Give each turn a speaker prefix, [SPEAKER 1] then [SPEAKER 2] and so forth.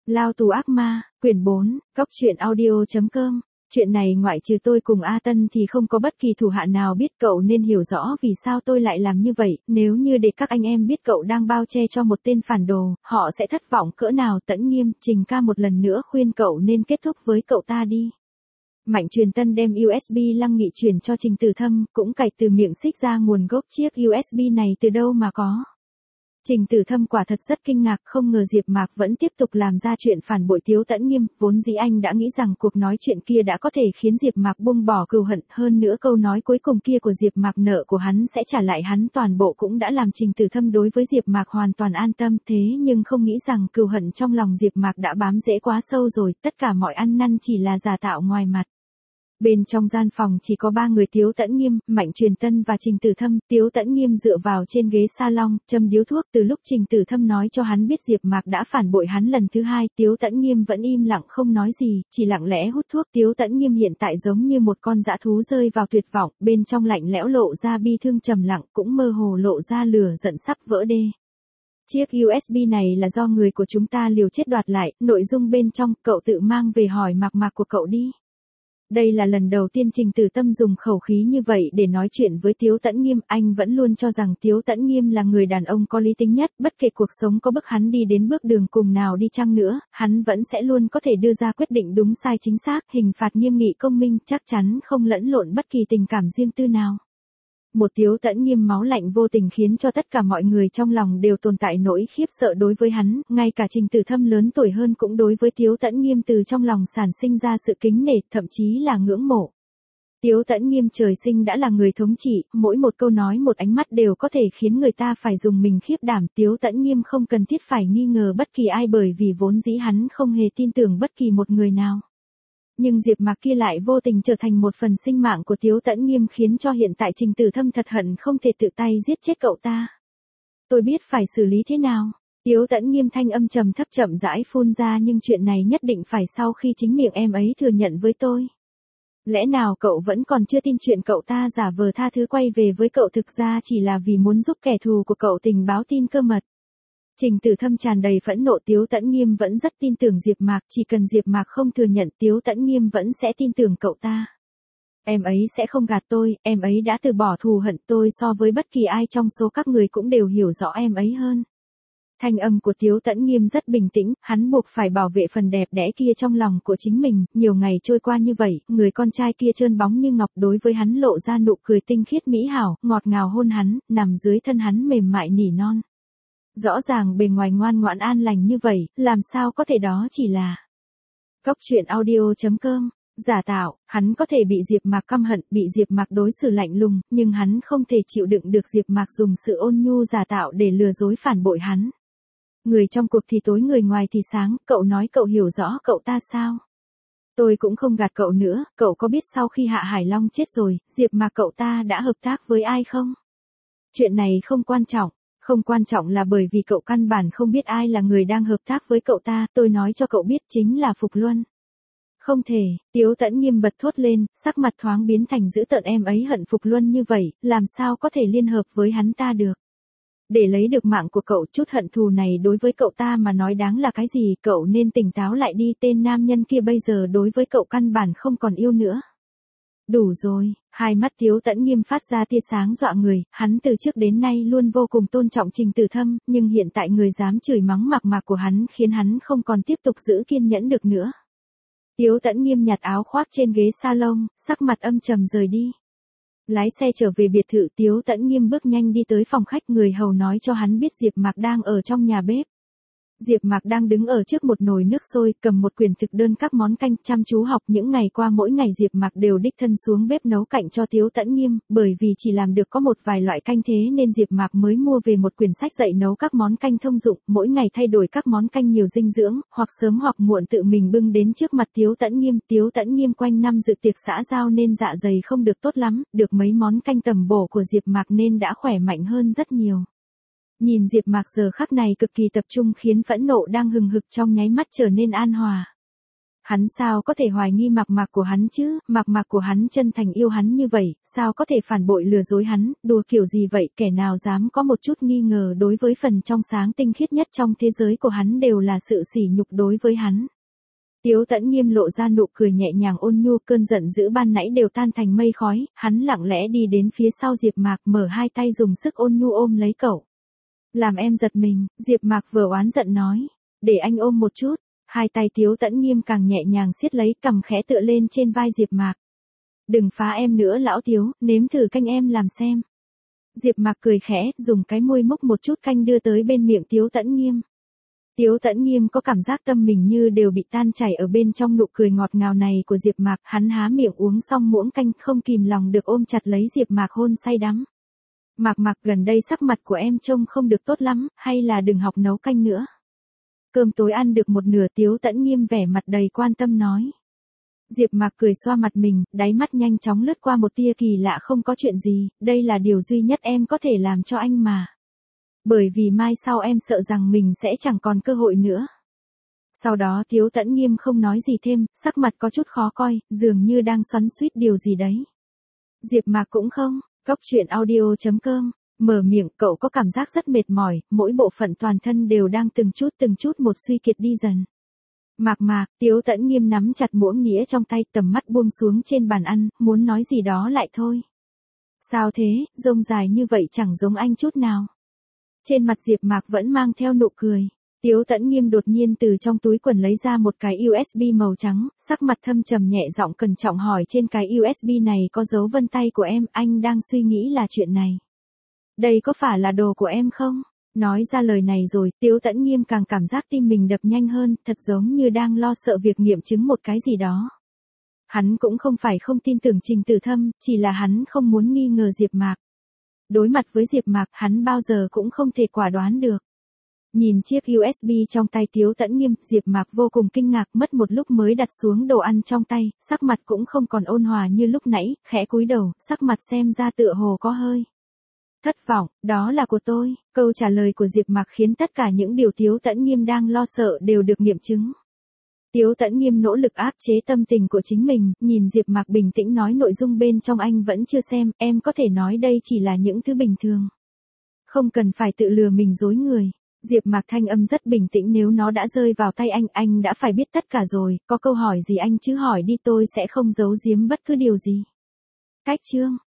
[SPEAKER 1] Lao tù ác ma, quyển 4, Cóc truyện audio.com. Chuyện này ngoại trừ tôi cùng A Tân thì không có bất kỳ thủ hạ nào biết, cậu nên hiểu rõ vì sao tôi lại làm như vậy. Nếu như để các anh em biết cậu đang bao che cho một tên phản đồ, họ sẽ thất vọng cỡ nào. Tẫn Nghiêm, Trình ca một lần nữa khuyên cậu nên kết thúc với cậu ta đi. Mạnh Truyền Tân đem USB Lăng Nghị chuyển cho Trình Tử Thâm, cũng cạch từ miệng xích ra nguồn gốc chiếc USB này từ đâu mà có. Trình Tử Thâm quả thật rất kinh ngạc, không ngờ Diệp Mạc vẫn tiếp tục làm ra chuyện phản bội Tiếu Tẫn Nghiêm, vốn dĩ anh đã nghĩ rằng cuộc nói chuyện kia đã có thể khiến Diệp Mạc buông bỏ cừu hận, hơn nữa câu nói cuối cùng kia của Diệp Mạc nợ của hắn sẽ trả lại hắn toàn bộ cũng đã làm Trình Tử Thâm đối với Diệp Mạc hoàn toàn an tâm, thế nhưng không nghĩ rằng cừu hận trong lòng Diệp Mạc đã bám rễ quá sâu rồi, tất cả mọi ăn năn chỉ là giả tạo ngoài mặt. Bên trong gian phòng chỉ có 3 người: Tiếu Tẫn Nghiêm, Mạnh Truyền Tân và Trình Tử Thâm. Tiếu Tẫn Nghiêm dựa vào trên ghế salon, châm điếu thuốc. Từ lúc Trình Tử Thâm nói cho hắn biết Diệp Mạc đã phản bội hắn lần thứ 2, Tiếu Tẫn Nghiêm vẫn im lặng không nói gì, chỉ lặng lẽ hút thuốc. Tiếu Tẫn Nghiêm hiện tại giống như một con dã thú rơi vào tuyệt vọng, bên trong lạnh lẽo lộ ra bi thương trầm lặng, cũng mơ hồ lộ ra lửa giận sắp vỡ đê. Chiếc USB này là do người của chúng ta liều chết đoạt lại, nội dung bên trong, cậu tự mang về hỏi Mạc của cậu đi. Đây là lần đầu tiên Trình Tử Thâm dùng khẩu khí như vậy để nói chuyện với Tiếu Tẫn Nghiêm, anh vẫn luôn cho rằng Tiếu Tẫn Nghiêm là người đàn ông có lý tính nhất, bất kể cuộc sống có bức hắn đi đến bước đường cùng nào đi chăng nữa, hắn vẫn sẽ luôn có thể đưa ra quyết định đúng sai chính xác, hình phạt nghiêm nghị công minh, chắc chắn không lẫn lộn bất kỳ tình cảm riêng tư nào. Một Tiếu Tẫn Nghiêm máu lạnh vô tình khiến cho tất cả mọi người trong lòng đều tồn tại nỗi khiếp sợ đối với hắn, ngay cả Trình Tử Thâm lớn tuổi hơn cũng đối với Tiếu Tẫn Nghiêm từ trong lòng sản sinh ra sự kính nể, thậm chí là ngưỡng mộ. Tiếu Tẫn Nghiêm trời sinh đã là người thống trị, mỗi một câu nói một ánh mắt đều có thể khiến người ta phải dùng mình khiếp đảm. Tiếu Tẫn Nghiêm không cần thiết phải nghi ngờ bất kỳ ai bởi vì vốn dĩ hắn không hề tin tưởng bất kỳ một người nào. Nhưng Diệp Mạc kia lại vô tình trở thành một phần sinh mạng của Tiếu Tẫn Nghiêm khiến cho hiện tại Trình Tử Thâm thật hận không thể tự tay giết chết cậu ta. Tôi biết phải xử lý thế nào. Tiếu Tẫn Nghiêm thanh âm trầm thấp chậm rãi phun ra, nhưng chuyện này nhất định phải sau khi chính miệng em ấy thừa nhận với tôi. Lẽ nào cậu vẫn còn chưa tin chuyện cậu ta giả vờ tha thứ quay về với cậu thực ra chỉ là vì muốn giúp kẻ thù của cậu tình báo tin cơ mật? Trình Tử Thâm tràn đầy phẫn nộ. Tiếu Tẫn Nghiêm vẫn rất tin tưởng Diệp Mạc, chỉ cần Diệp Mạc không thừa nhận, Tiếu Tẫn Nghiêm vẫn sẽ tin tưởng cậu ta. Em ấy sẽ không gạt tôi, em ấy đã từ bỏ thù hận, tôi so với bất kỳ ai trong số các người cũng đều hiểu rõ em ấy hơn. Thanh âm của Tiếu Tẫn Nghiêm rất bình tĩnh, hắn buộc phải bảo vệ phần đẹp đẽ kia trong lòng của chính mình, nhiều ngày trôi qua như vậy, người con trai kia trơn bóng như ngọc đối với hắn lộ ra nụ cười tinh khiết mỹ hảo, ngọt ngào hôn hắn, nằm dưới thân hắn mềm mại nỉ non. Rõ ràng bề ngoài ngoan ngoãn an lành như vậy, làm sao có thể đó chỉ là Cóc truyện audio.com. Giả tạo, hắn có thể bị Diệp Mạc căm hận, bị Diệp Mạc đối xử lạnh lùng, nhưng hắn không thể chịu đựng được Diệp Mạc dùng sự ôn nhu giả tạo để lừa dối phản bội hắn. Người trong cuộc thì tối người ngoài thì sáng, cậu nói cậu hiểu rõ cậu ta sao? Tôi cũng không gạt cậu nữa, cậu có biết sau khi Hạ Hải Long chết rồi, Diệp Mạc cậu ta đã hợp tác với ai không? Chuyện này không quan trọng. Không quan trọng là bởi vì cậu căn bản không biết ai là người đang hợp tác với cậu ta, tôi nói cho cậu biết chính là Phục Luân. Không thể, Tiếu Tẫn Nghiêm bật thốt lên, sắc mặt thoáng biến thành dữ tợn, em ấy hận Phục Luân như vậy, làm sao có thể liên hợp với hắn ta được. Để lấy được mạng của cậu, chút hận thù này đối với cậu ta mà nói đáng là cái gì, cậu nên tỉnh táo lại đi, tên nam nhân kia bây giờ đối với cậu căn bản không còn yêu nữa. Đủ rồi, hai mắt Tiếu Tẫn Nghiêm phát ra tia sáng dọa người, hắn từ trước đến nay luôn vô cùng tôn trọng Trình Tử Thâm, nhưng hiện tại người dám chửi mắng Mạc của hắn khiến hắn không còn tiếp tục giữ kiên nhẫn được nữa. Tiếu Tẫn Nghiêm nhặt áo khoác trên ghế salon, sắc mặt âm trầm rời đi. Lái xe trở về biệt thự, Tiếu Tẫn Nghiêm bước nhanh đi tới phòng khách, người hầu nói cho hắn biết Diệp Mạc đang ở trong nhà bếp. Diệp Mạc đang đứng ở trước một nồi nước sôi, cầm một quyển thực đơn các món canh, chăm chú học. Những ngày qua mỗi ngày Diệp Mạc đều đích thân xuống bếp nấu cạnh cho Tiếu Tẫn Nghiêm, bởi vì chỉ làm được có một vài loại canh thế nên Diệp Mạc mới mua về một quyển sách dạy nấu các món canh thông dụng, mỗi ngày thay đổi các món canh nhiều dinh dưỡng, hoặc sớm hoặc muộn tự mình bưng đến trước mặt Tiếu Tẫn Nghiêm. Tiếu Tẫn Nghiêm quanh năm dự tiệc xã giao nên dạ dày không được tốt lắm, được mấy món canh tầm bổ của Diệp Mạc nên đã khỏe mạnh hơn rất nhiều. Nhìn Diệp Mạc giờ khắc này cực kỳ tập trung khiến phẫn nộ đang hừng hực trong nháy mắt trở nên an hòa. Hắn sao có thể hoài nghi Mạc Mạc của hắn chứ, Mạc Mạc của hắn chân thành yêu hắn như vậy, sao có thể phản bội lừa dối hắn, đùa kiểu gì vậy, kẻ nào dám có một chút nghi ngờ đối với phần trong sáng tinh khiết nhất trong thế giới của hắn đều là sự sỉ nhục đối với hắn. Tiếu Tẫn Nghiêm lộ ra nụ cười nhẹ nhàng ôn nhu, cơn giận dữ ban nãy đều tan thành mây khói, hắn lặng lẽ đi đến phía sau Diệp Mạc, mở hai tay dùng sức ôn nhu ôm lấy cậu. Làm em giật mình, Diệp Mạc vừa oán giận nói, để anh ôm một chút. Hai tay Tiếu Tẫn Nghiêm càng nhẹ nhàng siết lấy, cằm khẽ tựa lên trên vai Diệp Mạc. Đừng phá em nữa lão Tiếu, nếm thử canh em làm xem. Diệp Mạc cười khẽ, dùng cái môi múc một chút canh đưa tới bên miệng Tiếu Tẫn Nghiêm. Tiếu Tẫn Nghiêm có cảm giác tâm mình như đều bị tan chảy ở bên trong nụ cười ngọt ngào này của Diệp Mạc, hắn há miệng uống xong muỗng canh không kìm lòng được ôm chặt lấy Diệp Mạc hôn say đắm. Mạc Mạc, gần đây sắc mặt của em trông không được tốt lắm, hay là đừng học nấu canh nữa. Cơm tối ăn được một nửa, Tiếu Tẫn Nghiêm vẻ mặt đầy quan tâm nói. Diệp Mạc cười xoa mặt mình, đáy mắt nhanh chóng lướt qua một tia kỳ lạ, không có chuyện gì, đây là điều duy nhất em có thể làm cho anh mà. Bởi vì mai sau em sợ rằng mình sẽ chẳng còn cơ hội nữa. Sau đó Tiếu Tẫn Nghiêm không nói gì thêm, sắc mặt có chút khó coi, dường như đang xoắn xuýt điều gì đấy. Diệp Mạc cũng không, Cóc Truyện Audio.com. Mở miệng, cậu có cảm giác rất mệt mỏi, mỗi bộ phận toàn thân đều đang từng chút một suy kiệt đi dần. Mạc Mạc, Tiếu Tẫn Nghiêm nắm chặt muỗng nĩa trong tay, tầm mắt buông xuống trên bàn ăn, muốn nói gì đó lại thôi. Sao thế, rông dài như vậy chẳng giống anh chút nào. Trên mặt Diệp Mạc vẫn mang theo nụ cười. Tiếu Tẫn Nghiêm đột nhiên từ trong túi quần lấy ra một cái USB màu trắng, sắc mặt thâm trầm nhẹ giọng cẩn trọng hỏi, trên cái USB này có dấu vân tay của em, anh đang suy nghĩ là chuyện này. Đây có phải là đồ của em không? Nói ra lời này rồi, Tiếu Tẫn Nghiêm càng cảm giác tim mình đập nhanh hơn, thật giống như đang lo sợ việc nghiệm chứng một cái gì đó. Hắn cũng không phải không tin tưởng Trình Tử Thâm, chỉ là hắn không muốn nghi ngờ Diệp Mạc. Đối mặt với Diệp Mạc, hắn bao giờ cũng không thể quả đoán được. Nhìn chiếc USB trong tay Tiếu Tẫn Nghiêm, Diệp Mạc vô cùng kinh ngạc, mất một lúc mới đặt xuống đồ ăn trong tay, sắc mặt cũng không còn ôn hòa như lúc nãy, khẽ cúi đầu, sắc mặt xem ra tựa hồ có hơi thất vọng. Đó là của tôi. Câu trả lời của Diệp Mạc khiến tất cả những điều Tiếu Tẫn Nghiêm đang lo sợ đều được nghiệm chứng. Tiếu Tẫn Nghiêm nỗ lực áp chế tâm tình của chính mình, nhìn Diệp Mạc bình tĩnh nói, nội dung bên trong anh vẫn chưa xem, em có thể nói đây chỉ là những thứ bình thường. Không cần phải tự lừa mình dối người. Diệp Mạc thanh âm rất bình tĩnh, nếu nó đã rơi vào tay anh đã phải biết tất cả rồi, có câu hỏi gì anh chứ hỏi đi, tôi sẽ không giấu giếm bất cứ điều gì. Cách chương